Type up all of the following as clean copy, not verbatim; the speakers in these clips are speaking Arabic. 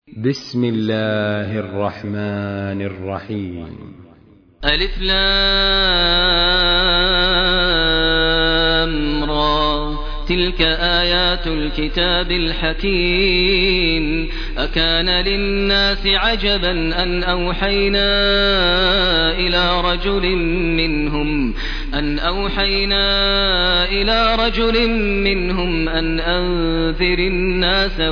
بسم الله الرحمن الرحيم. ألف لام را تلك آيات الكتاب الحكيم. أكان للناس عجبا أن أوحينا إلى رجل منهم أن أنذر الناس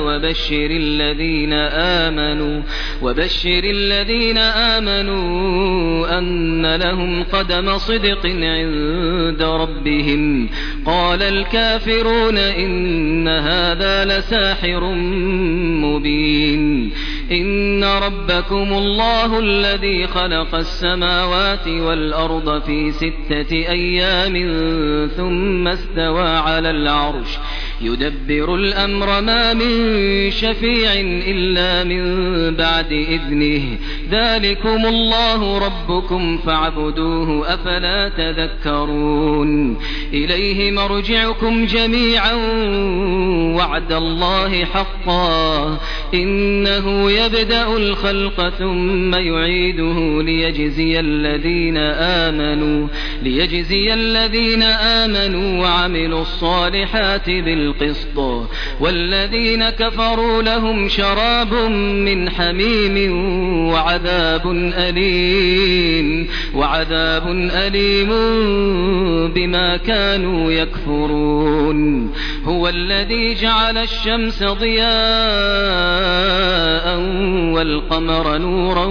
وبشر الذين آمنوا أن لهم قدم صدق عند ربهم. قال الكافرون إن هذا لساحر مبين. إن ربكم الله الذي خلق السماوات والأرض في 6 أيام ثم استوى على العرش يدبر الأمر ما من شفيع إلا من بعد إذنه. ذلكم الله ربكم فاعبدوه أفلا تذكرون. إليه مرجعكم جميعا وعد الله حقا إنه يبدأ الخلق ثم يعيده ليجزي الذين آمنوا وعملوا الصالحات بالقسط. والذين كفروا لهم شراب من حميم وعذاب أليم بما كانوا يكفرون. هو الذي جعل الشمس ضياء والقمر نورا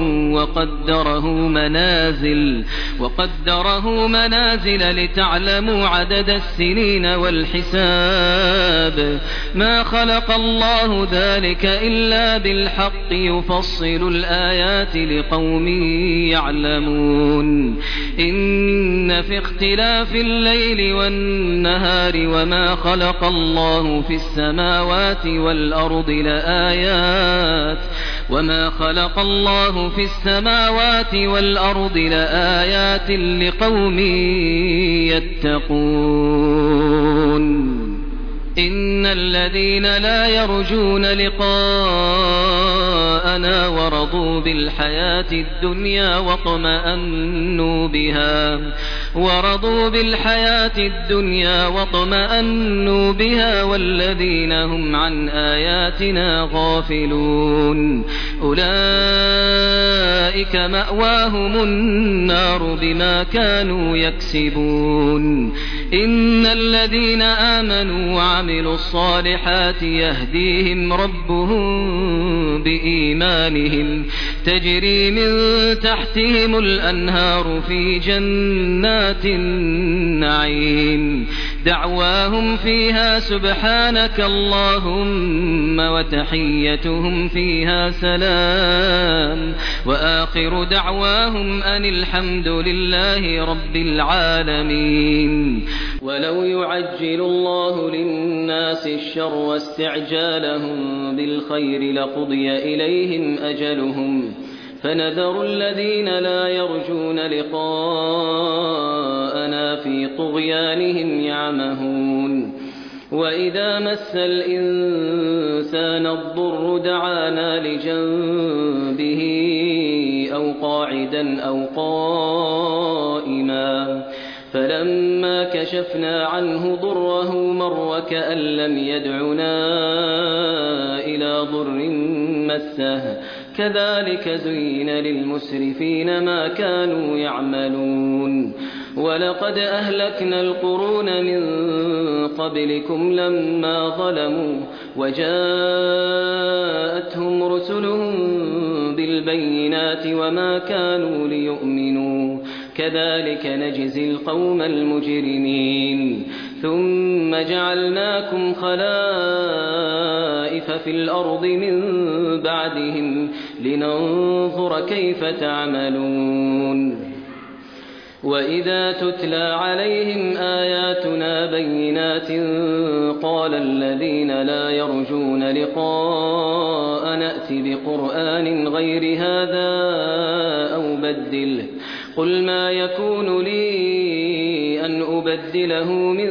وقدره منازل لتعلموا عدد السنين والحساب. ما خلق الله ذلك إلا بالحق يفصل الآيات لقوم يعلمون. إن في اختلاف الليل والنهار وما خلق الله في السماوات والأرض لآيات لقوم يتقون. إن الذين لا يرجون لقاءنا ورضوا بالحياة الدنيا واطمأنوا بها والذين هم عن آياتنا غافلون أولئك مأواهم النار بما كانوا يكسبون. إن الذين آمنوا وعملوا الصالحات يهديهم ربهم بإيمانهم تجري من تحتهم الأنهار في جنات النعيم. دعواهم فيها سبحانك اللهم وتحيتهم فيها سلام وآخر دعواهم أن الحمد لله رب العالمين. ولو يعجل الله للناس الشر واستعجالهم بالخير لقضي إليهم أجلهم فنذر الذين لا يرجون لقاءنا في طغيانهم يعمهون. وإذا مس الإنسان الضر دعانا لجنبه أو قاعدا أو قائما فلما كشفنا عنه ضره مر كأن لم يدعنا إلى ضر مسه. كذلك زين للمسرفين ما كانوا يعملون. ولقد أهلكنا القرون من قبلكم لما ظلموا وجاءتهم رسلهم بالبينات وما كانوا ليؤمنوا. كذلك نجزي القوم المجرمين. ثم جعلناكم خلائف في الأرض من بعدهم لننظر كيف تعملون. وإذا تتلى عليهم آياتنا بينات قال الذين لا يرجون لقاء نأت بقرآن غير هذا أو بدله. قل ما يكون لي أن أبدله من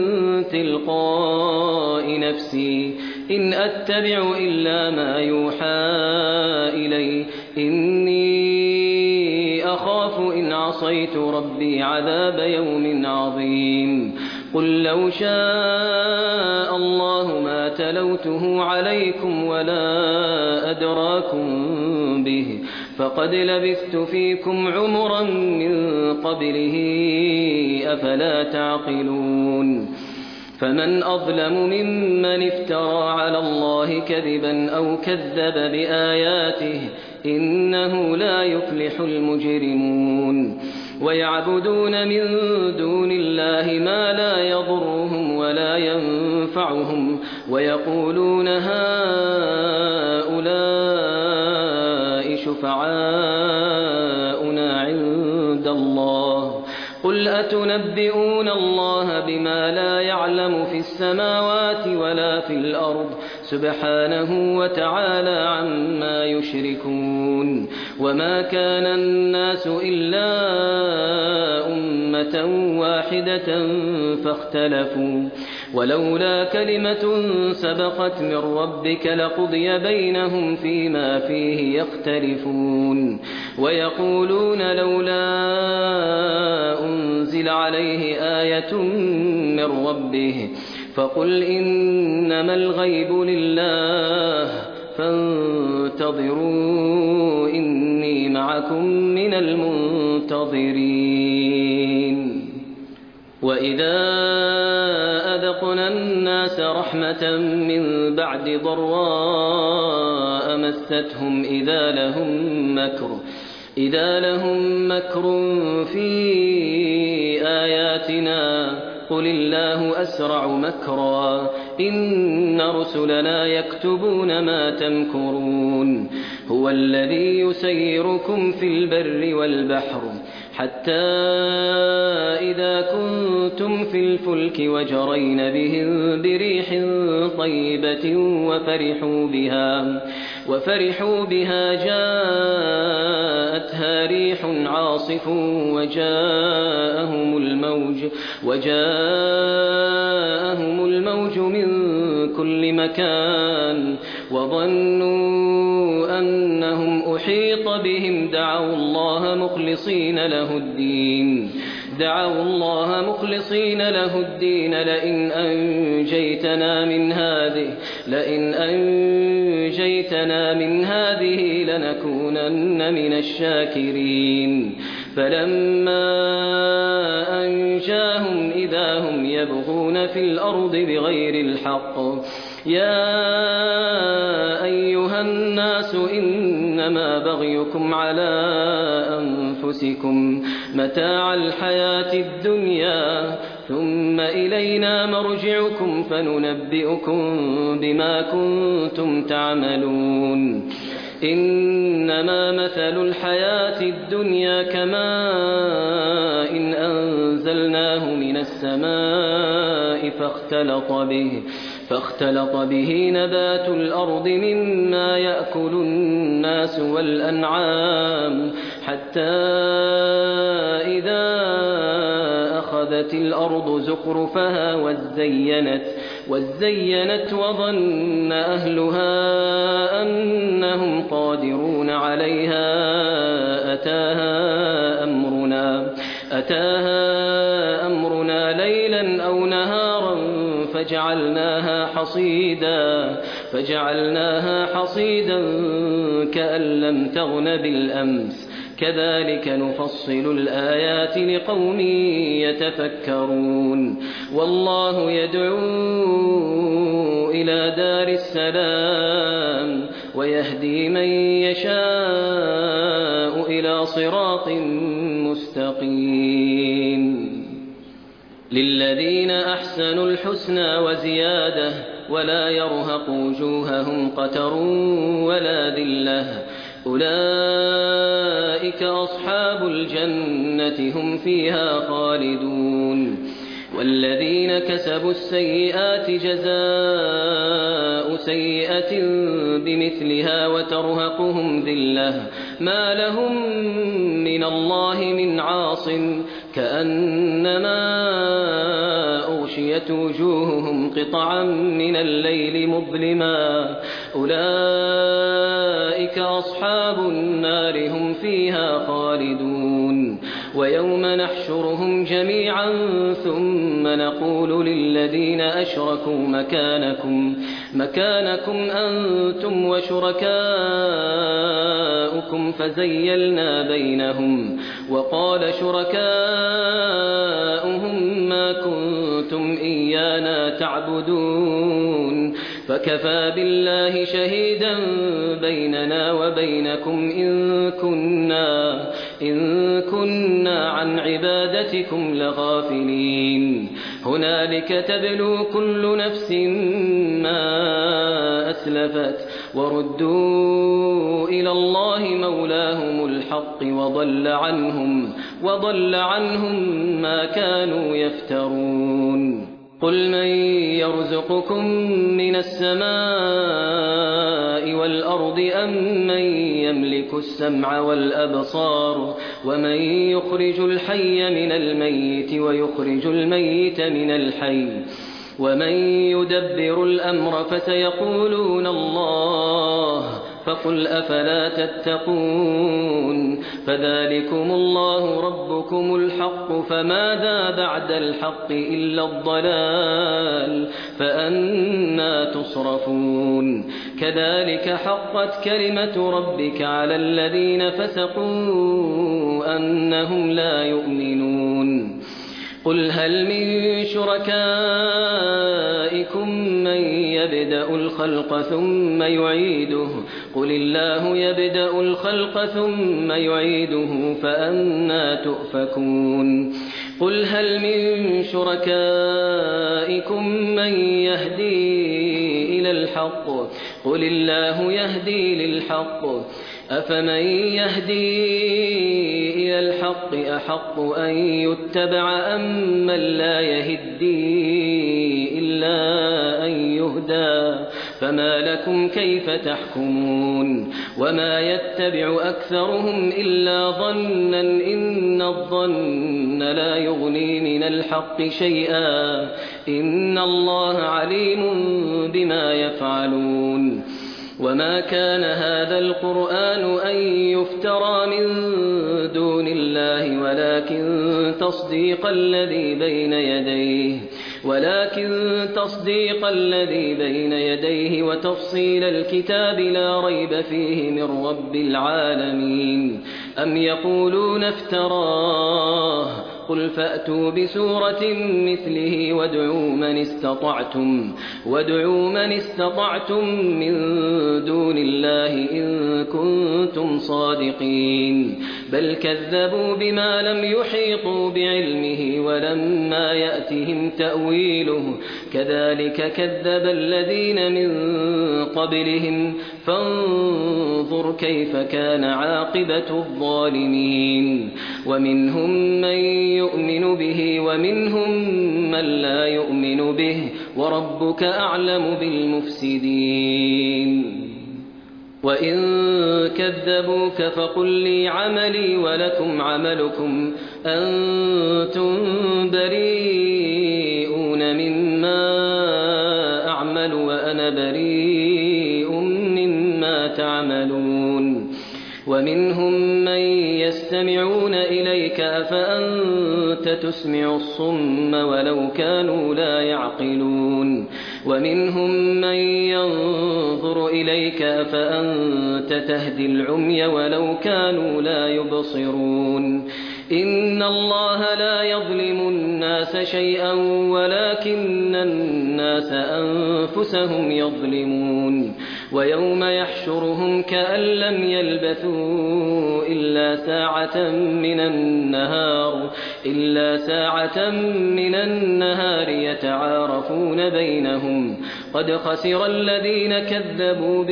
تلقاء نفسي إن أتبع إلا ما يوحى إني أخاف إن عصيت ربي عذاب يوم عظيم قل لو شاء الله ما تلوته عليكم ولا أدراكم به فقد لبثت فيكم عمرا من قبله أفلا تعقلون فمن أظلم ممن افترى على الله كذبا أو كذب بآياته إنه لا يفلح المجرمون ويعبدون من دون الله ما لا يضرهم ولا ينفعهم ويقولون هؤلاء شفعاؤنا عند الله قل أتنبئون الله بما لا يعلم في السماوات ولا في الأرض سبحانه وتعالى عما يشركون وما كان الناس إلا أمة واحدة فاختلفوا ولولا كلمة سبقت من ربك لقضي بينهم فيما فيه يختلفون ويقولون لولا أنزل عليه آية من ربه فقل إنما الغيب لله فانتظروا إني معكم من المنتظرين وإذا أذقنا الناس رحمة من بعد ضراء مستهم إذا لهم مكر في آياتنا قل الله أسرع مكرا إن رسلنا يكتبون ما تمكرون هو الذي يسيركم في البر والبحر حتى إذا كنتم في الفلك وجرين بهم بريح طيبة وفرحوا بها جاءتها ريح عاصف وجاءهم الموج من كل مكان وظنوا أنهم أحيط بهم دعوا الله مخلصين له الدين لئن أنجيتنا من هذه لنكونن من الشاكرين فلما أنجاهم إذا هم يبغون في الأرض بغير الحق يا أيها الناس إنما بغيكم على أنفسكم متاع الحياة الدنيا ثم إلينا مرجعكم فننبئكم بما كنتم تعملون إنما مثل الحياة الدنيا كماء إن أنزلناه من السماء فاختلط به نبات الأرض مما يأكل الناس والأنعام حتى إذا أخذت الأرض زخرفها وزينت وظن أهلها أنهم قادرون عليها أتاها أمرنا ليلا أو نهارا فجعلناها حصيدا كأن لم تغن بالأمس كذلك نفصل الآيات لقوم يتفكرون والله يدعو إلى دار السلام ويهدي من يشاء إلى صراط مستقيم للذين أحسنوا الحسنى وزيادة ولا يرهق وجوههم قتر ولا ذلة أولئك أصحاب الجنة هم فيها خالدون والذين كسبوا السيئات جزاء سيئة بمثلها وترهقهم ذلة ما لهم من الله من عاصم كأنما أغشيت وجوههم قطعا من الليل مظلما أولئك أصحاب النار هم فيها خالدون ويوم نحشرهم جميعا ثم نقول للذين أشركوا مكانكم أنتم وشركاؤكم فزيلنا بينهم وقال شركاؤهم ما كنتم إيانا تعبدون فكفى بالله شهيدا بيننا وبينكم إن كنا عن عبادتكم لغافلين هنالك تبلو كل نفس ما أسلفت وردوا إلى الله مولاهم الحق وضل عنهم ما كانوا يفترون قل من يرزقكم من السماء والأرض أم من يملك السمع والأبصار ومن يخرج الحي من الميت ويخرج الميت من الحي ومن يدبر الأمر فسيقولون الله فقل أفلا تتقون فذلكم الله ربكم الحق فماذا بعد الحق إلا الضلال فأنى تصرفون كذلك حقت كلمة ربك على الذين فسقوا أنهم لا يؤمنون قل هل من شركائكم من يبدأ الخلق ثم يعيده قل الله يبدأ الخلق ثم يعيده فأنى تؤفكون قل هل من شركائكم من يهدي إلى الحق قل الله يهدي للحق أفمن يهدي إلى الحق أحق أن يتبع أم من لا يهدي إلا أن يهدى فما لكم كيف تحكمون وما يتبع أكثرهم إلا ظنا إن الظن لا يغني من الحق شيئا إن الله عليم بما يفعلون وما كان هذا القرآن أن يفترى من دون الله ولكن تصديق الذي بين يديه وتفصيل الكتاب لا ريب فيه من رب العالمين أم يقولون افتراه قل فأتوا بسورة مثله وادعوا من استطعتم من دون الله إن كنتم صادقين بل كذبوا بما لم يحيطوا بعلمه ولما يأتهم تأويله كذلك كذب الذين من قبلهم فانظر كيف كان عاقبة الظالمين ومنهم من يؤمن به ومنهم من لا يؤمن به وربك أعلم بالمفسدين وإن كذبوك فقل لي عملي ولكم عملكم أنتم بريئون مما أعمل وأنا بريء مما تعملون ومنهم من يستمعون إليك أفأنت تسمع الصم ولو كانوا لا يعقلون ومنهم من ينظر إليك أفأنت تهدي العمي ولو كانوا لا يبصرون إن الله لا يظلم الناس شيئا ولكن الناس أنفسهم يظلمون ويوم يحشرهم كأن لم يلبثوا إلا ساعة من النهار يتعارفون بينهم قد خسر الذين كذبوا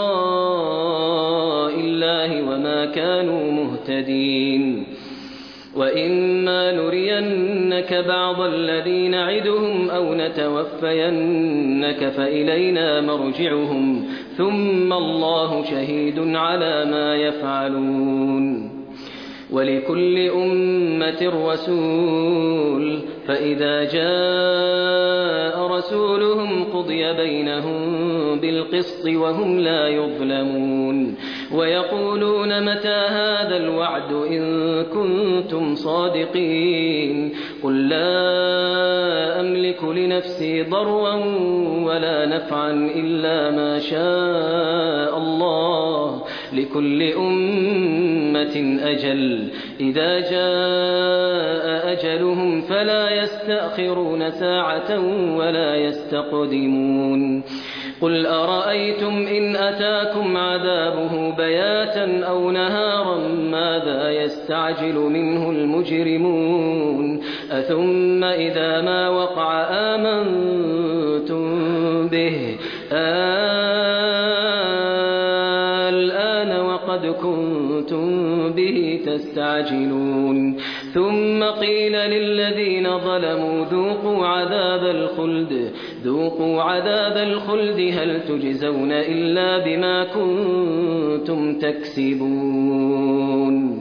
بلقاء الله وما كانوا مهتدين وإما نرينك بعض الذي نعدهم أو نتوفينك فإلينا مرجعهم ثم الله شهيد على ما يفعلون ولكل أمة رسول فإذا جاء رسولهم قضي بينهم بالقسط وهم لا يظلمون ويقولون متى هذا الوعد إن كنتم صادقين قل لا أملك لنفسي ضرا ولا نفعا إلا ما شاء الله لكل أمة أجل إذا جاء أجلهم فلا يستأخرون ساعة ولا يستقدمون قل أرأيتم إن أتاكم عذابه بياتا أو نهارا ماذا يستعجل منه المجرمون أثم إذا ما وقع آمنتم به الآن وقد كنتم به تستعجلون ثم قيل للذين ظلموا ذوقوا عذاب الخلد هل تجزون إلا بما كنتم تكسبون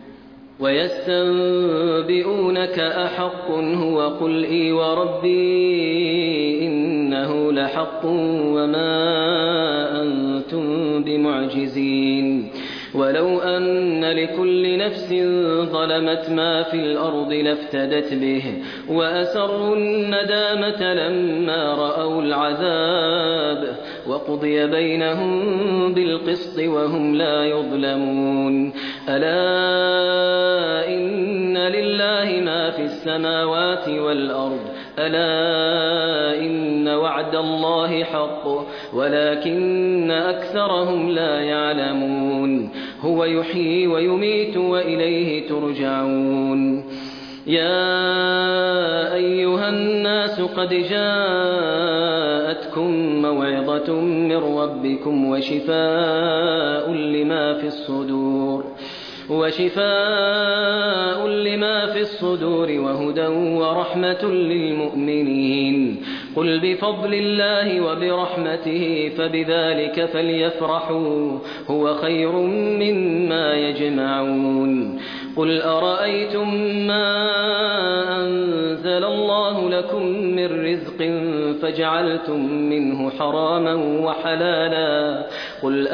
ويستنبئونك أحق هو قل إي وربي إنه لحق وما أنتم بمعجزين ولو أن لكل نفس ظلمت ما في الأرض لافتدت به وأسروا الندامة لما رأوا العذاب وقضي بينهم بالقسط وهم لا يظلمون ألا إن لله ما في السماوات والأرض ألا إن وعد الله حق ولكن أكثرهم لا يعلمون هو يحيي ويميت وإليه ترجعون يا أيها الناس قد جاءتكم موعظة من ربكم وشفاء لما في الصدور وهدى ورحمة للمؤمنين قل بفضل الله وبرحمته فبذلك فليفرحوا هو خير مما يجمعون قل أرأيتم ما أنزل الله لكم من رزق فجعلتم منه حراما وحلالا قل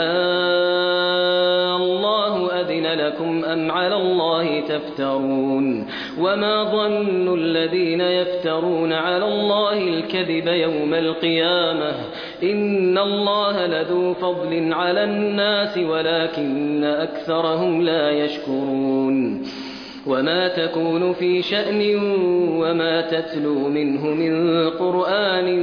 الله أذن لكم أم على الله تفترون وما ظن الذين يفترون على الله الكذب يوم القيامة إن الله لذو فضل على الناس ولكن أكثرهم لا يشكرون وما تكون في شأن وما تتلو منه من قرآن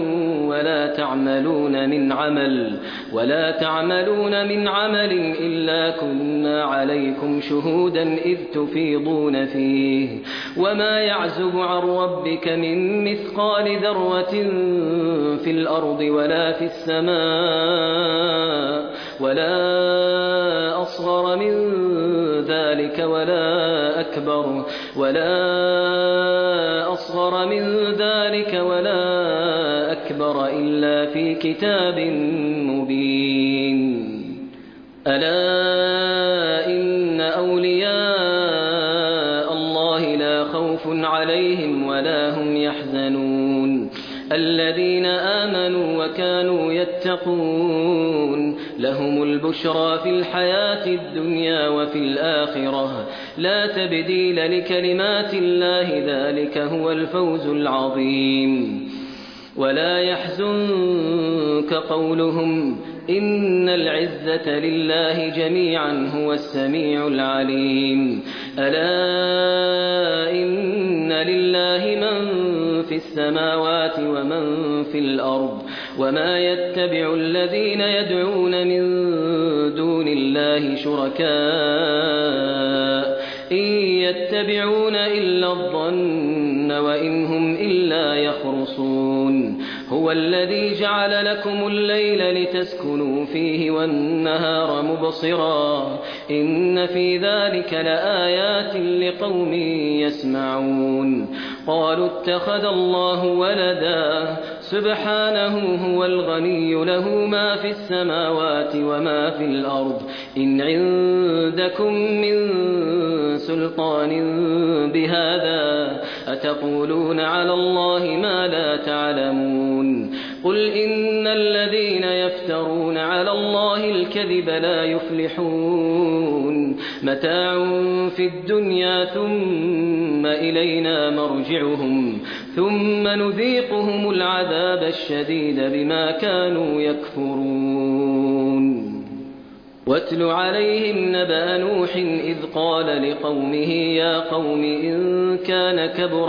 ولا تعملون من عمل إلا كنا عليكم شهودا إذ تفيضون فيه وما يعزب عن ربك من مثقال ذرة في الأرض ولا في السماء ولا أصغر من ذلك ولا أكبر إلا في كتاب مبين ألا إن أولياء الله لا خوف عليهم ولا هم يحزنون الذين آمنوا وكانوا يتقون لهم البشرى في الحياة الدنيا وفي الآخرة لا تبديل لكلمات الله ذلك هو الفوز العظيم ولا يحزنك قولهم إن العزة لله جميعا هو السميع العليم ألا إن لله من في السماوات ومن في الأرض وما يتبع الذين يدعون من دون الله شركاء إن يتبعون إلا الظن وإن هم إلا يخرصون هو الذي جعل لكم الليل لتسكنوا فيه والنهار مبصرا إن في ذلك لآيات لقوم يسمعون قالوا اتخذ الله ولدا سبحانه هو الغني له ما في السماوات وما في الأرض إن عندكم من سلطان بهذا أتقولون على الله ما لا تعلمون قل إن الذين يفترون على الله الكذب لا يفلحون متاع في الدنيا ثم إلينا مرجعهم ثم نذيقهم العذاب الشديد بما كانوا يكفرون واتل عليهم نبأ نوح إذ قال لقومه يا قوم إن كان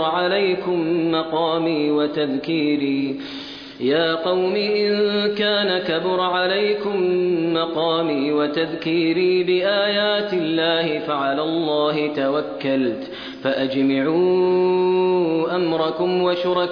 كبر عليكم مقامي وتذكيري بآيات الله فعلى الله توكلت فأجمعوا أمركم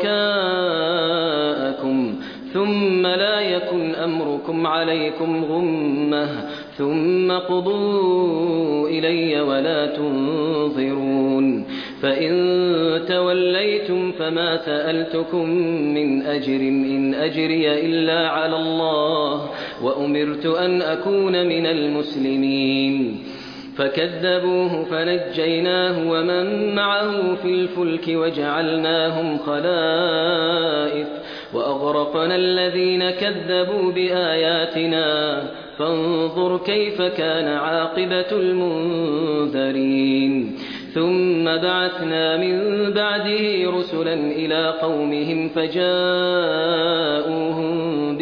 وشركاءكم ثم لا يكن أمركم عليكم غمة ثم قضوا إلي ولا تنظرون فإن توليتم فما سألتكم من أجر إن أجري إلا على الله وأمرت أن أكون من المسلمين فكذبوه فنجيناه ومن معه في الفلك وجعلناهم خلائف وأغرقنا الذين كذبوا بآياتنا فانظر كيف كان عاقبة المنذرين ثم بعثنا من بعده رسلا إلى قومهم فجاءوهم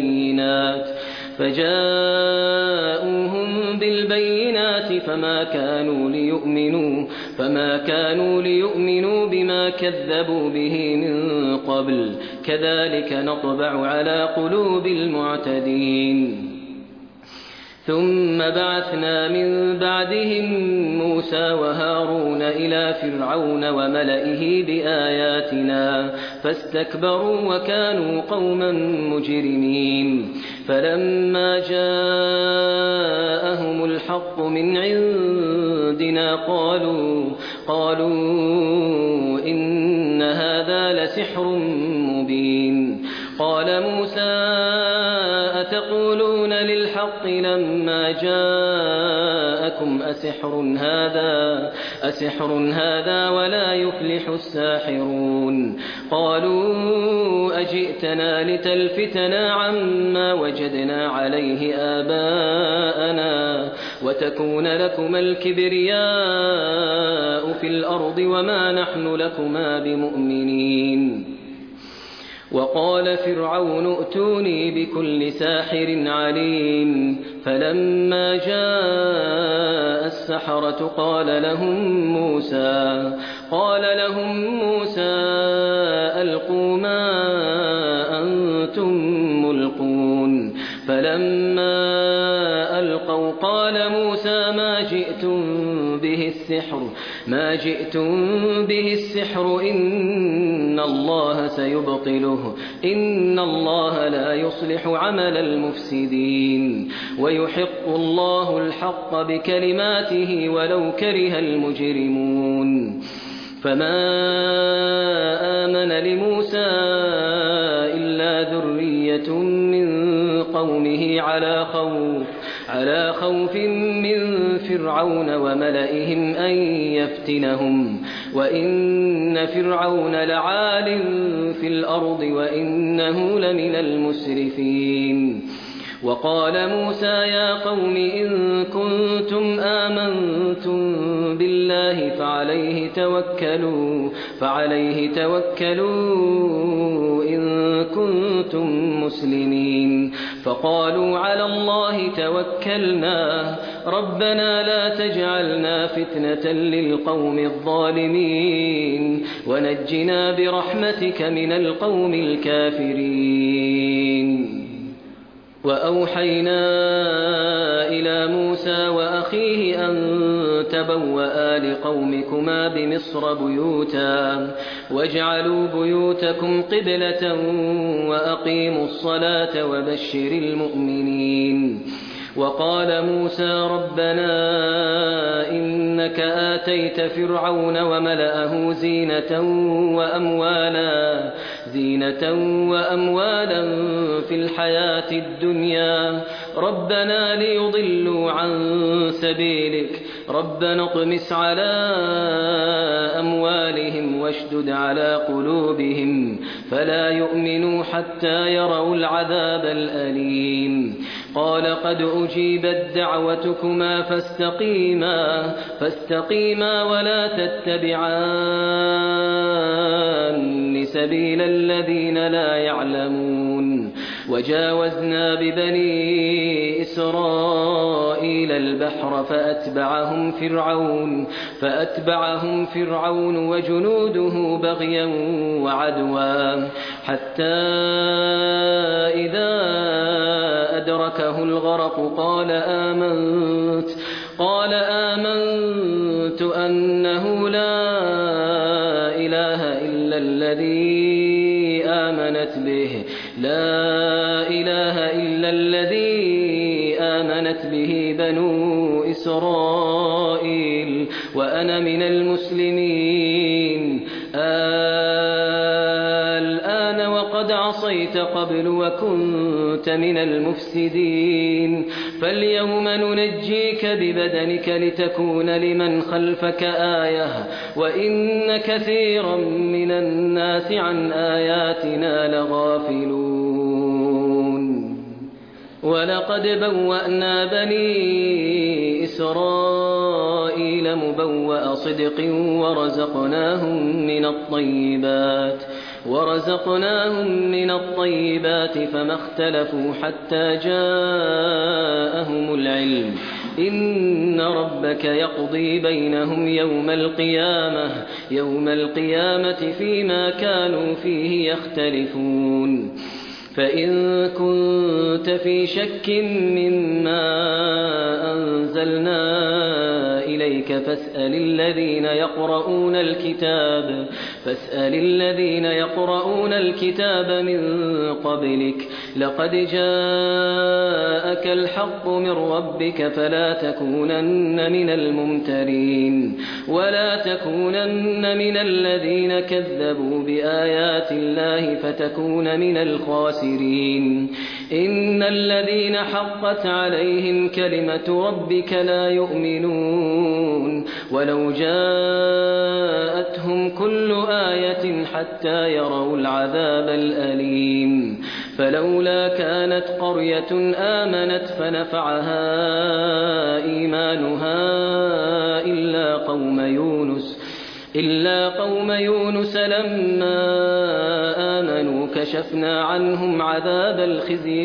بالبينات فما كانوا ليؤمنوا بما كذبوا به من قبل كذلك نطبع على قلوب المعتدين ثم بعثنا من بعدهم موسى وهارون إلى فرعون وملئه بآياتنا فاستكبروا وكانوا قوما مجرمين فلما جاءهم الحق من عندنا قالوا إن هذا لسحر مبين قال موسى أتقولون للحق لما جاءكم أسحر هذا ولا يفلح الساحرون قالوا أجئتنا لتلفتنا عما وجدنا عليه آباءنا وتكون لكما الكبرياء في الأرض وما نحن لكما بمؤمنين وقال فرعون ائتوني بكل ساحر عليم فلما جاء السحرة قال لهم موسى ألقوا ما أنتم ملقون فلما ألقوا قال موسى ما جئتم به السحر إن الله سيبطله إن الله لا يصلح عمل المفسدين ويحق الله الحق بكلماته ولو كره المجرمون فما آمن لموسى إلا ذرية من قومه على خوف من فرعون وملئهم أن يفتنهم وإن فرعون لعال في الأرض وإنه لمن المسرفين وقال موسى يا قوم إن كنتم آمنتم بالله فعليه توكلوا إن كنتم مسلمين فقالوا على الله توكلنا ربنا لا تجعلنا فتنة للقوم الظالمين ونجنا برحمتك من القوم الكافرين وأوحينا إلى موسى وأخيه أن تبوأ لقومكما بمصر بيوتا واجعلوا بيوتكم قبلة وأقيموا الصلاة وبشر المؤمنين. وقال موسى ربنا إنك آتيت فرعون وملأه زينة وأموالا في الحياة الدنيا ربنا ليضلوا عن سبيلك ربنا اطمس على أموالهم واشدد على قلوبهم فلا يؤمنوا حتى يروا العذاب الأليم. قال قد أجيبت دعوتكما فاستقيما ولا تتبعان سبيل الذين لا يعلمون. وجاوزنا ببني إسرائيل البحر فأتبعهم فرعون وجنوده بغيا وعدوا حتى إذا أدركه الغرق قال آمنت أنه لا إله إلا الذي آمنت به بنو إسرائيل وأنا من المسلمين. الآن وقد عصيت قبل وكنت من المفسدين فاليوم ننجيك ببدنك لتكون لمن خلفك آية وإن كثيرا من الناس عن آياتنا لغافلون. ولقد بوأنا بني إسرائيل مبوأ صدق ورزقناهم من الطيبات فما اختلفوا حتى جاءهم العلم إن ربك يقضي بينهم يوم القيامة فيما كانوا فيه يختلفون. فإن كنت في شك مما أنزلنا إليك فاسأل الذين يقرؤون الكتاب من قبلك لقد جاءك الحق من ربك فلا تكونن من الممترين ولا تكونن من الذين كذبوا بآيات الله فتكون من الخاسرين. إن الذين حقت عليهم كلمة ربك لا يؤمنون ولو جاءتهم كل آية حتى يروا العذاب الأليم. فلولا كانت قرية آمنت فنفعها إيمانها إلا قوم يونس لما آمنوا كشفنا عنهم عذاب الخزي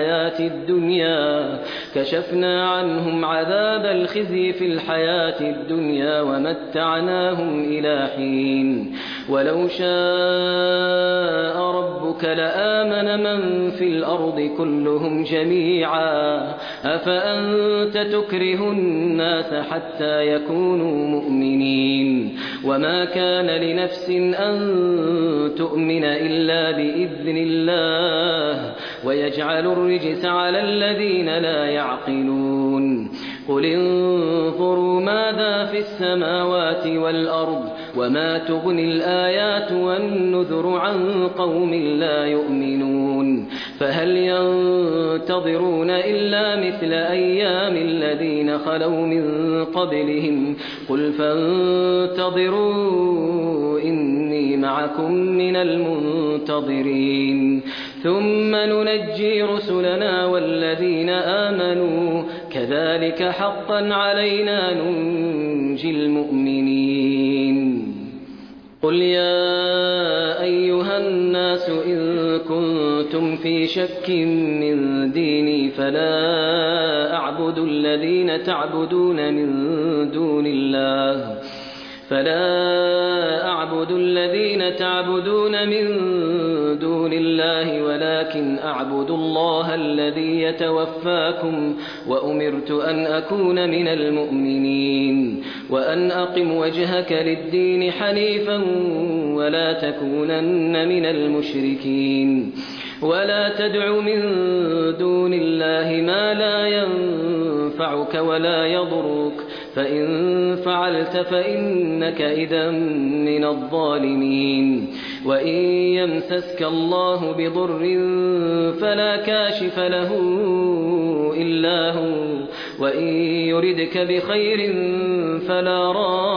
في الحياة الدنيا ومتعناهم إلى حين. ولو شاء ربك لآمن من في الأرض كلهم جميعا أفأنت تكره الناس حتى يكونوا مؤمنين وما كان لنفس أن تؤمن إلا بإذن الله ويجعل الرجس على الذين لا يعقلون. قل انظروا ماذا في السماوات والأرض وما تغني الآيات والنذر عن قوم لا يؤمنون. فهل ينتظرون إلا مثل أيام الذين خلوا من قبلهم قل فانتظروا إني معكم من المنتظرين ثم ننجي رسلنا والذين آمنوا كذلك حقا علينا ننجي المؤمنين. قل يا أيها الناس إن كنتم في شك من ديني فلا أعبد الذين تعبدون من دون الله فلا أعبد الذين تعبدون من دون الله ولكن أعبد الله الذي يتوفاكم وأمرت أن أكون من المؤمنين وأن أقم وجهك للدين حنيفا ولا تكونن من المشركين ولا تدع من دون الله ما لا ينفعك ولا يضرك فإن فعلت فإنك إذا من الظالمين وإن يمسسك الله بضر فلا كاشف له إلا هو وإن يردك بخير فلا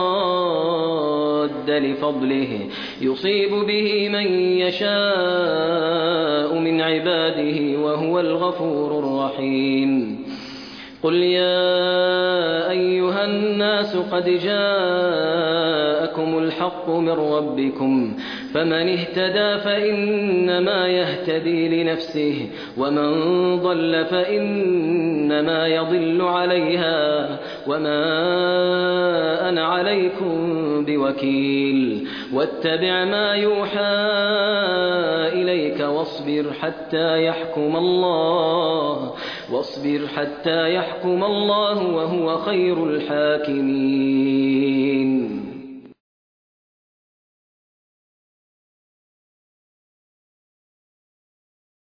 راد لفضله يصيب به من يشاء من عباده وهو الغفور الرحيم قل يا أيها الناس قد جاءكم الحق من ربكم فمن اهتدى فإنما يهتدي لنفسه ومن ضل فإنما يضل عليها وما أنا عليكم بوكيل واتبع ما يوحى إليك واصبر حتى يحكم الله وهو خير الحاكمين